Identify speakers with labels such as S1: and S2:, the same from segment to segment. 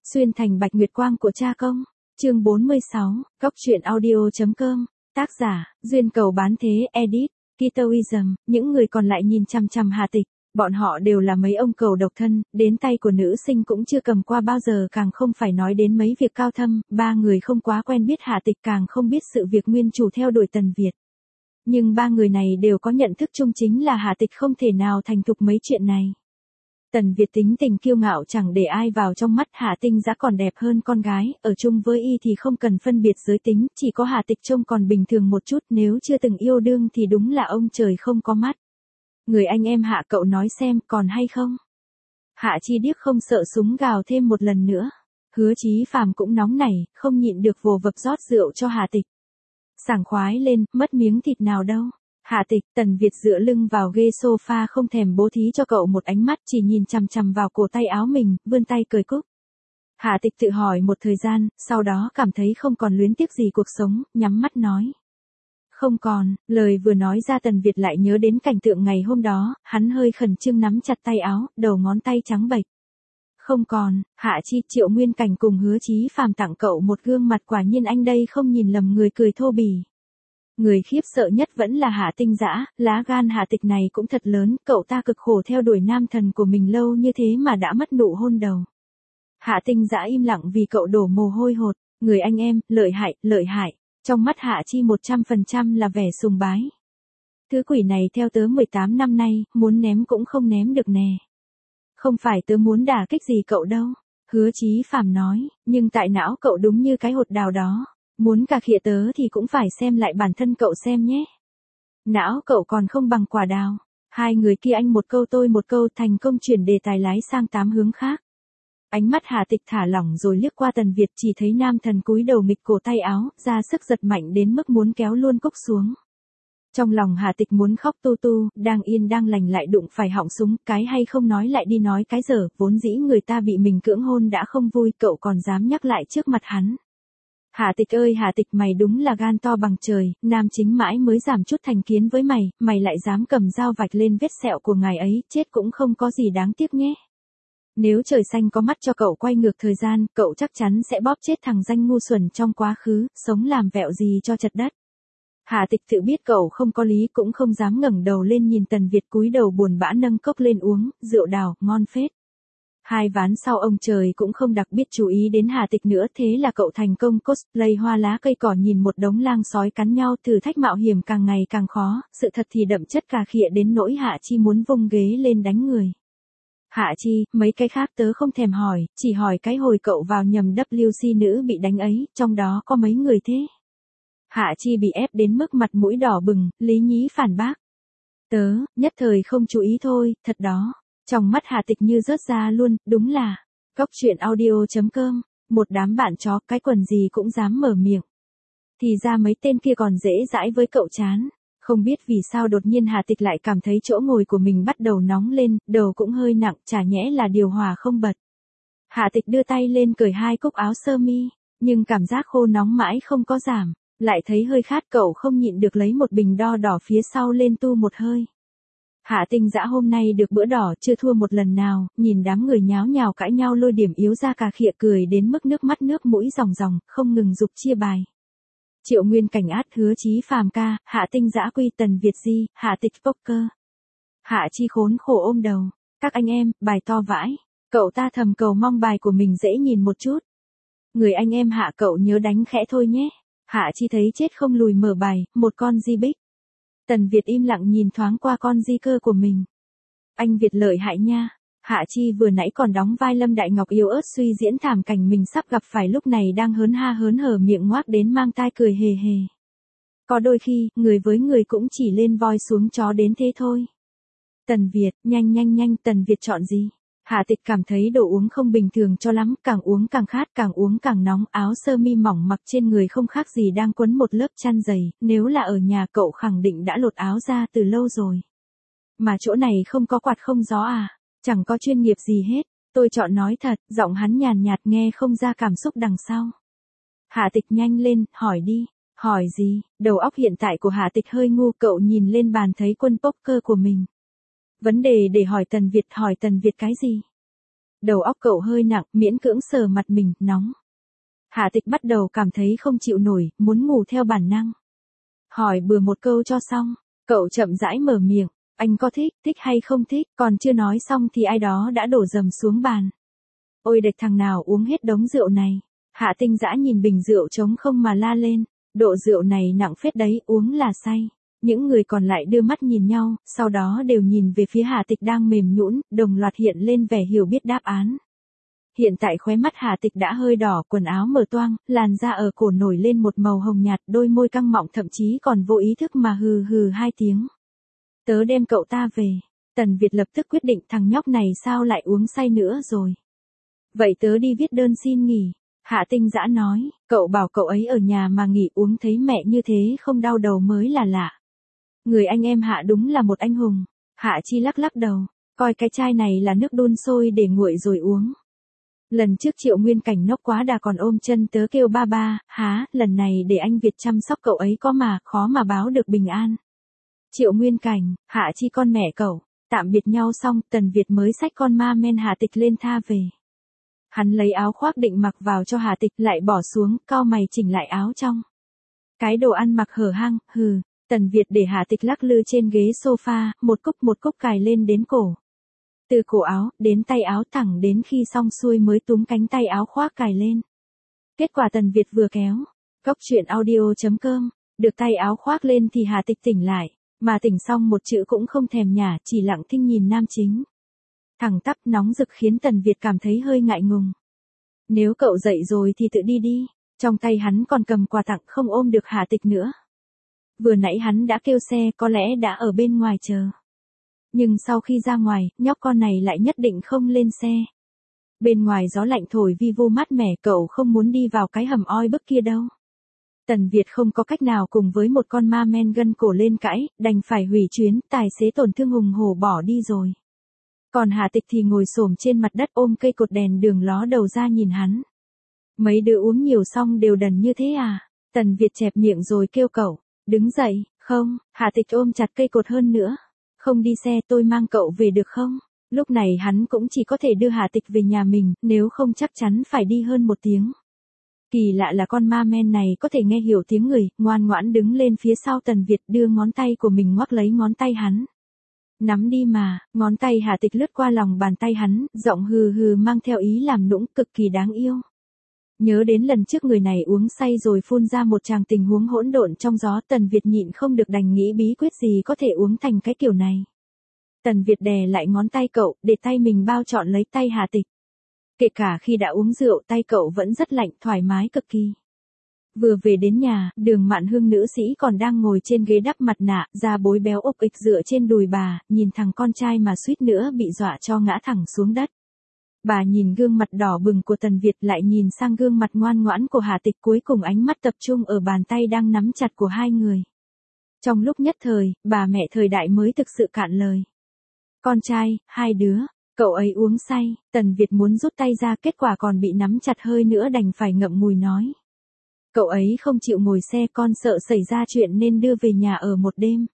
S1: Xuyên thành bạch nguyệt quang của cha công. Chương 46, Góc truyện audio.com. Tác giả, Duyên Cầu Bán Thế, edit, Kitoism. Những người còn lại nhìn chằm chằm Hà Tịch. Bọn họ đều là mấy ông cầu độc thân, đến tay của nữ sinh cũng chưa cầm qua bao giờ, càng không phải nói đến mấy việc cao thâm. Ba người không quá quen biết Hà Tịch, càng không biết sự việc nguyên chủ theo đuổi Tần Việt. Nhưng ba người này đều có nhận thức chung, chính là Hà Tịch không thể nào thành thục mấy chuyện này. Tần Việt tính tình kiêu ngạo, chẳng để ai vào trong mắt. Hạ Tinh Dã còn đẹp hơn con gái, ở chung với y thì không cần phân biệt giới tính, chỉ có Hà Tịch trông còn bình thường một chút, nếu chưa từng yêu đương thì đúng là ông trời không có mắt. Người anh em Hạ cậu nói xem, còn hay không? Hạ Chi Điếc không sợ súng gào thêm một lần nữa. Hứa Chí Phàm cũng nóng nảy, không nhịn được vồ vập rót rượu cho Hà Tịch. Sảng khoái lên, mất miếng thịt nào đâu. Hạ Tịch. Tần Việt dựa lưng vào ghế sofa, không thèm bố thí cho cậu một ánh mắt, chỉ nhìn chằm chằm vào cổ tay áo mình, vươn tay cởi cúc. Hạ Tịch tự hỏi một thời gian, sau đó cảm thấy không còn luyến tiếc gì cuộc sống, nhắm mắt nói. Không còn. Lời vừa nói ra Tần Việt lại nhớ đến cảnh tượng ngày hôm đó, hắn hơi khẩn trương nắm chặt tay áo, đầu ngón tay trắng bệch. Không còn. Hạ Chi. Triệu Nguyên Cảnh cùng Hứa Chí Phàm tặng cậu một gương mặt, quả nhiên anh đây không nhìn lầm người, cười thô bỉ. Người khiếp sợ nhất vẫn là Hạ Tinh Dã, lá gan Hạ Tịch này cũng thật lớn, cậu ta cực khổ theo đuổi nam thần của mình lâu như thế mà đã mất nụ hôn đầu. Hạ Tinh Dã im lặng vì cậu đổ mồ hôi hột. Người anh em, lợi hại, lợi hại. Trong mắt Hạ Chi 100% là vẻ sùng bái. Thứ quỷ này theo tớ 18 năm nay, muốn ném cũng không ném được nè. Không phải tớ muốn đả kích gì cậu đâu. Hứa Chí Phàm nói, nhưng tại não cậu đúng như cái hột đào đó. Muốn cà khịa tớ thì cũng phải xem lại bản thân cậu xem nhé. Não cậu còn không bằng quả đào. Hai người kia anh một câu tôi một câu, thành công chuyển đề tài lái sang 8 hướng khác. Ánh mắt Hà Tịch thả lỏng rồi liếc qua Tần Việt, chỉ thấy nam thần cúi đầu nghịch cổ tay áo, ra sức giật mạnh đến mức muốn kéo luôn cốc xuống. Trong lòng Hà Tịch muốn khóc tu tu, đang yên đang lành lại đụng phải họng súng, cái hay không nói lại đi nói cái dở, vốn dĩ người ta bị mình cưỡng hôn đã không vui, cậu còn dám nhắc lại trước mặt hắn. Hà Tịch ơi Hà Tịch, mày đúng là gan to bằng trời, nam chính mãi mới giảm chút thành kiến với mày, mày lại dám cầm dao vạch lên vết sẹo của ngài ấy, chết cũng không có gì đáng tiếc nhé. Nếu trời xanh có mắt cho cậu quay ngược thời gian, cậu chắc chắn sẽ bóp chết thằng danh ngu xuẩn trong quá khứ, sống làm vẹo gì cho chật đất. Hà Tịch tự biết cậu không có lý, cũng không dám ngẩng đầu lên nhìn Tần Việt cúi đầu buồn bã nâng cốc lên uống, rượu đào, ngon phết. Hai ván sau ông trời cũng không đặc biệt chú ý đến Hà Tịch nữa, thế là cậu thành công cosplay hoa lá cây cỏ, nhìn một đống lang sói cắn nhau, thử thách mạo hiểm càng ngày càng khó, sự thật thì đậm chất cà khịa đến nỗi Hạ Chi muốn vung ghế lên đánh người. Hạ Chi, mấy cái khác tớ không thèm hỏi, chỉ hỏi cái hồi cậu vào nhầm WC nữ bị đánh ấy, trong đó có mấy người thế? Hạ Chi bị ép đến mức mặt mũi đỏ bừng, lý nhí phản bác. Tớ, nhất thời không chú ý thôi, thật đó. Trong mắt Hà Tịch như rớt ra luôn, đúng là, Góc truyện audio.com, một đám bạn chó, cái quần gì cũng dám mở miệng. Thì ra mấy tên kia còn dễ dãi với cậu chán. Không biết vì sao đột nhiên Hà Tịch lại cảm thấy chỗ ngồi của mình bắt đầu nóng lên, đầu cũng hơi nặng, chả nhẽ là điều hòa không bật. Hà Tịch đưa tay lên cởi hai cúc áo sơ mi, nhưng cảm giác khô nóng mãi không có giảm, lại thấy hơi khát, cậu không nhịn được lấy một bình đo đỏ phía sau lên tu một hơi. Hạ Tinh Dã hôm nay được bữa đỏ, chưa thua một lần nào, nhìn đám người nháo nhào cãi nhau lôi điểm yếu ra cà khịa, cười đến mức nước mắt nước mũi ròng ròng, không ngừng giục chia bài. Triệu Nguyên Cảnh át, Hứa Chí Phàm ca, Hạ Tinh Dã quy, Tần Việt di, Hạ Tịch poker. Hạ Chi khốn khổ ôm đầu. Các anh em, bài to vãi. Cậu ta thầm cầu mong bài của mình dễ nhìn một chút. Người anh em Hạ cậu nhớ đánh khẽ thôi nhé. Hạ Chi thấy chết không lùi mở bài, một con di bích. Tần Việt im lặng nhìn thoáng qua con di cơ của mình. Anh Việt lợi hại nha. Hạ Chi vừa nãy còn đóng vai Lâm Đại Ngọc yếu ớt suy diễn thảm cảnh mình sắp gặp phải, lúc này đang hớn ha hớn hở, miệng ngoác đến mang tai cười hề hề. Có đôi khi, người với người cũng chỉ lên voi xuống chó đến thế thôi. Tần Việt, nhanh nhanh nhanh, Tần Việt chọn gì? Hạ Tịch cảm thấy đồ uống không bình thường cho lắm, càng uống càng khát, càng uống càng nóng, áo sơ mi mỏng mặc trên người không khác gì đang quấn một lớp chăn dày, nếu là ở nhà cậu khẳng định đã lột áo ra từ lâu rồi. Mà chỗ này không có quạt không gió à? Chẳng có chuyên nghiệp gì hết, tôi chọn nói thật, giọng hắn nhàn nhạt nghe không ra cảm xúc đằng sau. Hạ Tịch nhanh lên, hỏi đi. Hỏi gì? Đầu óc hiện tại của Hạ Tịch hơi ngu, cậu nhìn lên bàn thấy quân poker của mình. Vấn đề để hỏi Tần Việt cái gì? Đầu óc cậu hơi nặng, miễn cưỡng sờ mặt mình, nóng. Hạ Tịch bắt đầu cảm thấy không chịu nổi, muốn ngủ theo bản năng. Hỏi bừa một câu cho xong, cậu chậm rãi mở miệng, anh có thích hay không thích, còn chưa nói xong thì ai đó đã đổ dầm xuống bàn. Ôi đệt, thằng nào uống hết đống rượu này. Hạ Tinh Dã nhìn bình rượu trống không mà la lên, độ rượu này nặng phết đấy, uống là say. Những người còn lại đưa mắt nhìn nhau, sau đó đều nhìn về phía Hạ Tịch đang mềm nhũn, đồng loạt hiện lên vẻ hiểu biết đáp án. Hiện tại khóe mắt Hạ Tịch đã hơi đỏ, quần áo mở toang, làn da ở cổ nổi lên một màu hồng nhạt, đôi môi căng mọng thậm chí còn vô ý thức mà hừ hừ 2 tiếng. Tớ đem cậu ta về. Tần Việt lập tức quyết định thằng nhóc này sao lại uống say nữa rồi. Vậy tớ đi viết đơn xin nghỉ. Hạ Tinh Dã nói, cậu bảo cậu ấy ở nhà mà nghỉ uống thấy mẹ như thế không đau đầu mới là lạ. Người anh em Hạ đúng là một anh hùng. Hạ Chi lắc lắc đầu, coi cái chai này là nước đun sôi để nguội rồi uống. Lần trước Triệu Nguyên Cảnh nốc quá đà còn ôm chân tớ kêu ba ba, há, lần này để anh Việt chăm sóc cậu ấy có mà, khó mà báo được bình an. Triệu Nguyên Cảnh, Hạ Chi con mẹ cậu, tạm biệt nhau xong, Tần Việt mới xách con ma men Hạ Tịch lên tha về. Hắn lấy áo khoác định mặc vào cho Hạ Tịch lại bỏ xuống, cau mày chỉnh lại áo trong. Cái đồ ăn mặc hở hang, hừ, Tần Việt để Hạ Tịch lắc lư trên ghế sofa, một cúc cài lên đến cổ. Từ cổ áo, đến tay áo thẳng đến khi xong xuôi mới túm cánh tay áo khoác cài lên. Kết quả Tần Việt vừa kéo, Cóc Truyện Audio.com, được tay áo khoác lên thì Hạ Tịch tỉnh lại, mà tỉnh xong một chữ cũng không thèm nhả, chỉ lặng thinh nhìn nam chính. Thẳng tắp nóng rực khiến Tần Việt cảm thấy hơi ngại ngùng. Nếu cậu dậy rồi thì tự đi đi, trong tay hắn còn cầm quà tặng không ôm được Hạ Tịch nữa. Vừa nãy hắn đã kêu xe có lẽ đã ở bên ngoài chờ. Nhưng sau khi ra ngoài, nhóc con này lại nhất định không lên xe. Bên ngoài gió lạnh thổi vi vu mát mẻ, cậu không muốn đi vào cái hầm oi bức kia đâu. Tần Việt không có cách nào cùng với một con ma men gân cổ lên cãi, đành phải hủy chuyến, tài xế tổn thương hùng hổ bỏ đi rồi. Còn Hạ Tịch thì ngồi xổm trên mặt đất ôm cây cột đèn đường ló đầu ra nhìn hắn. Mấy đứa uống nhiều xong đều đần như thế à? Tần Việt chẹp miệng rồi kêu cậu, đứng dậy, không, Hạ Tịch ôm chặt cây cột hơn nữa. Không đi xe tôi mang cậu về được không? Lúc này hắn cũng chỉ có thể đưa Hạ Tịch về nhà mình, nếu không chắc chắn phải đi hơn 1 tiếng. Kỳ lạ là con ma men này có thể nghe hiểu tiếng người, ngoan ngoãn đứng lên phía sau Tần Việt đưa ngón tay của mình ngoắc lấy ngón tay hắn. Nắm đi mà, ngón tay Hạ Tịch lướt qua lòng bàn tay hắn, giọng hừ hừ mang theo ý làm nũng cực kỳ đáng yêu. Nhớ đến lần trước người này uống say rồi phun ra một tràng tình huống hỗn độn trong gió, Tần Việt nhịn không được đành nghĩ bí quyết gì có thể uống thành cái kiểu này. Tần Việt đè lại ngón tay cậu, để tay mình bao trọn lấy tay Hạ Tịch. Kể cả khi đã uống rượu, tay cậu vẫn rất lạnh, thoải mái cực kỳ. Vừa về đến nhà, Đường Mạn Hương nữ sĩ còn đang ngồi trên ghế đắp mặt nạ, da bối béo ục ịch dựa trên đùi bà, nhìn thằng con trai mà suýt nữa bị dọa cho ngã thẳng xuống đất. Bà nhìn gương mặt đỏ bừng của Tần Việt lại nhìn sang gương mặt ngoan ngoãn của Hạ Tịch, cuối cùng ánh mắt tập trung ở bàn tay đang nắm chặt của hai người. Trong lúc nhất thời, bà mẹ thời đại mới thực sự cạn lời. Con trai, 2 đứa, cậu ấy uống say, Tần Việt muốn rút tay ra, kết quả còn bị nắm chặt hơi nữa đành phải ngậm ngùi nói. Cậu ấy không chịu ngồi xe, con sợ xảy ra chuyện nên đưa về nhà ở một đêm.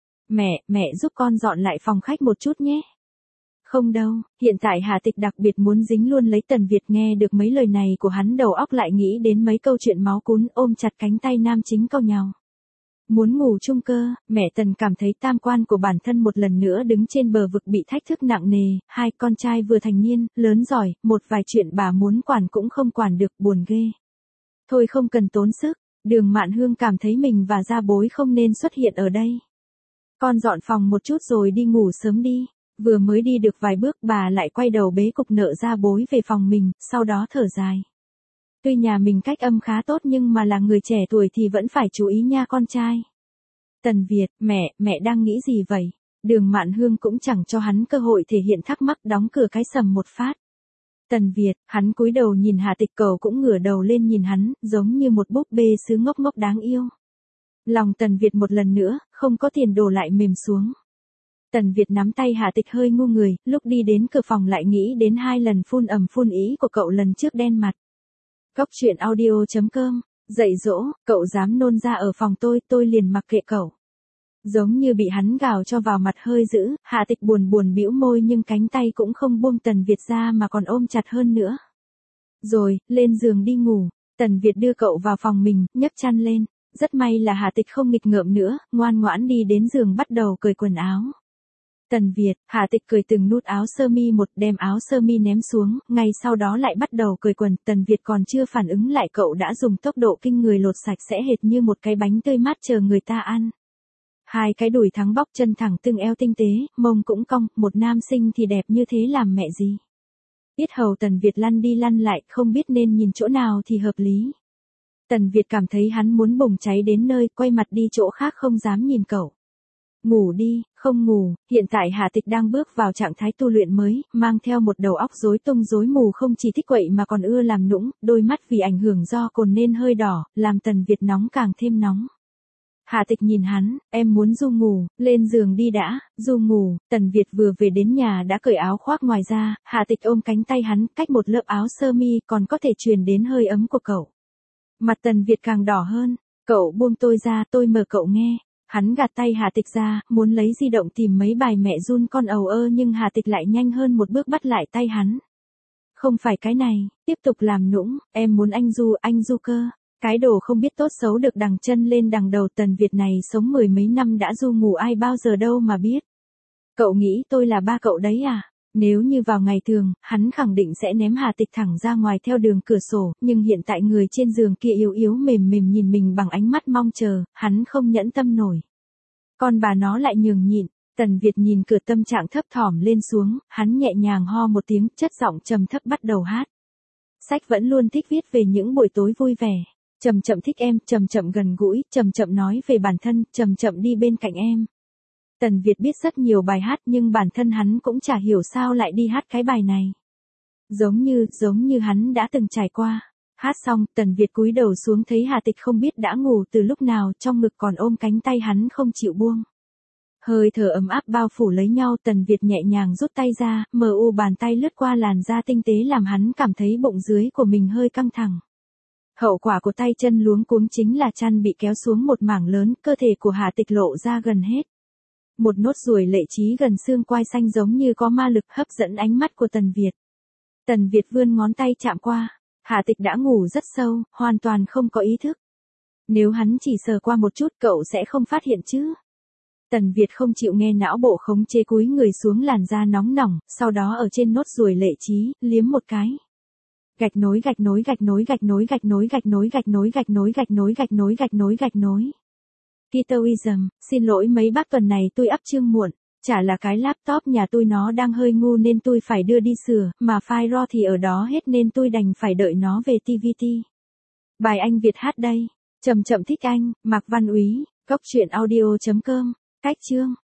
S1: Mẹ giúp con dọn lại phòng khách một chút nhé. Không đâu, hiện tại Hạ Tịch đặc biệt muốn dính luôn lấy Tần Việt, nghe được mấy lời này của hắn đầu óc lại nghĩ đến mấy câu chuyện máu cún, ôm chặt cánh tay nam chính cau nhàu. Muốn ngủ chung cơ, mẹ Tần cảm thấy tam quan của bản thân một lần nữa đứng trên bờ vực bị thách thức nặng nề, 2 con trai vừa thành niên, lớn giỏi, một vài chuyện bà muốn quản cũng không quản được, buồn ghê. Thôi không cần tốn sức, Đường Mạn Hương cảm thấy mình và gia bối không nên xuất hiện ở đây. Con dọn phòng một chút rồi đi ngủ sớm đi. Vừa mới đi được vài bước bà lại quay đầu bế cục nợ gia bối về phòng mình, sau đó thở dài. Tuy nhà mình cách âm khá tốt nhưng mà là người trẻ tuổi thì vẫn phải chú ý nha con trai. Tần Việt, mẹ đang nghĩ gì vậy? Đường Mạn Hương cũng chẳng cho hắn cơ hội thể hiện thắc mắc, đóng cửa cái sầm một phát. Tần Việt, hắn cúi đầu nhìn Hạ Tịch, cầu cũng ngửa đầu lên nhìn hắn, giống như một búp bê sứ ngốc ngốc đáng yêu. Lòng Tần Việt một lần nữa, không có tiền đổ lại mềm xuống. Tần Việt nắm tay Hạ Tịch hơi ngu người, lúc đi đến cửa phòng lại nghĩ đến 2 lần phun ầm phun ý của cậu lần trước đen mặt. Cóc Truyện Audio.com, dạy dỗ, cậu dám nôn ra ở phòng tôi liền mặc kệ cậu. Giống như bị hắn gào cho vào mặt hơi dữ, Hạ Tịch buồn buồn bĩu môi nhưng cánh tay cũng không buông Tần Việt ra mà còn ôm chặt hơn nữa. Rồi, lên giường đi ngủ, Tần Việt đưa cậu vào phòng mình, nhấc chăn lên. Rất may là Hạ Tịch không nghịch ngợm nữa, ngoan ngoãn đi đến giường bắt đầu cởi quần áo. Tần Việt, Hạ Tịch cởi từng nút áo sơ mi một, đem áo sơ mi ném xuống, ngay sau đó lại bắt đầu cởi quần. Tần Việt còn chưa phản ứng lại cậu đã dùng tốc độ kinh người lột sạch sẽ hệt như một cái bánh tươi mát chờ người ta ăn. Hai cái đùi thắng bóc, chân thẳng tưng, eo tinh tế, mông cũng cong, một nam sinh thì đẹp như thế làm mẹ gì. Yết hầu Tần Việt lăn đi lăn lại, không biết nên nhìn chỗ nào thì hợp lý. Tần Việt cảm thấy hắn muốn bùng cháy đến nơi, quay mặt đi chỗ khác không dám nhìn cậu. Ngủ đi, không ngủ, hiện tại Hạ Tịch đang bước vào trạng thái tu luyện mới, mang theo một đầu óc rối tung rối mù, không chỉ thích quậy mà còn ưa làm nũng, đôi mắt vì ảnh hưởng do cồn nên hơi đỏ, làm Tần Việt nóng càng thêm nóng. Hạ Tịch nhìn hắn, em muốn Du ngủ, lên giường đi đã, Du ngủ. Tần Việt vừa về đến nhà đã cởi áo khoác ngoài ra, Hạ Tịch ôm cánh tay hắn, cách một lớp áo sơ mi còn có thể truyền đến hơi ấm của cậu. Mặt Tần Việt càng đỏ hơn, cậu buông tôi ra, tôi mở cậu nghe. Hắn gạt tay Hạ Tịch ra, muốn lấy di động tìm mấy bài mẹ run con ầu ơ nhưng Hạ Tịch lại nhanh hơn một bước bắt lại tay hắn. Không phải cái này, tiếp tục làm nũng, em muốn anh Du cơ. Cái đồ không biết tốt xấu được đằng chân lên đằng đầu. Tần Việt này sống mười mấy năm đã Du ngủ ai bao giờ đâu mà biết. Cậu nghĩ tôi là ba cậu đấy à? Nếu như vào ngày thường, hắn khẳng định sẽ ném Hạ Tịch thẳng ra ngoài theo đường cửa sổ, nhưng hiện tại người trên giường kia yếu yếu mềm mềm nhìn mình bằng ánh mắt mong chờ, hắn không nhẫn tâm nổi. Con bà nó lại nhường nhịn. Tần Việt nhìn cửa, tâm trạng thấp thỏm lên xuống, hắn nhẹ nhàng ho một tiếng, chất giọng trầm thấp bắt đầu hát. Sách vẫn luôn thích viết về những buổi tối vui vẻ. Chậm chậm thích em, chậm chậm gần gũi, chậm chậm nói về bản thân, chậm chậm đi bên cạnh em. Tần Việt biết rất nhiều bài hát nhưng bản thân hắn cũng chả hiểu sao lại đi hát cái bài này. Giống như hắn đã từng trải qua. Hát xong, Tần Việt cúi đầu xuống thấy Hạ Tịch không biết đã ngủ từ lúc nào, trong ngực còn ôm cánh tay hắn không chịu buông. Hơi thở ấm áp bao phủ lấy nhau, Tần Việt nhẹ nhàng rút tay ra, bàn tay lướt qua làn da tinh tế làm hắn cảm thấy bụng dưới của mình hơi căng thẳng. Hậu quả của tay chân luống cuống chính là chăn bị kéo xuống một mảng lớn, cơ thể của Hạ Tịch lộ ra gần hết. Một nốt ruồi lệ trí gần xương quai xanh giống như có ma lực hấp dẫn ánh mắt của Tần Việt. Tần Việt vươn ngón tay chạm qua, Hạ Tịch đã ngủ rất sâu, hoàn toàn không có ý thức. Nếu hắn chỉ sờ qua một chút cậu sẽ không phát hiện chứ. Tần Việt không chịu nghe não bộ khống chế, cúi người xuống làn da nóng nỏng, sau đó ở trên nốt ruồi lệ trí, liếm một cái. Gạch nối. Kitoism, xin lỗi mấy bác, tuần này tôi up chương muộn, chả là cái laptop nhà tôi nó đang hơi ngu nên tôi phải đưa đi sửa, mà file RAW thì ở đó hết nên tôi đành phải đợi nó về TVT. Bài anh Việt hát đây, chậm chậm thích anh, Mạc Văn Úy, góc truyện audio.com, cách chương.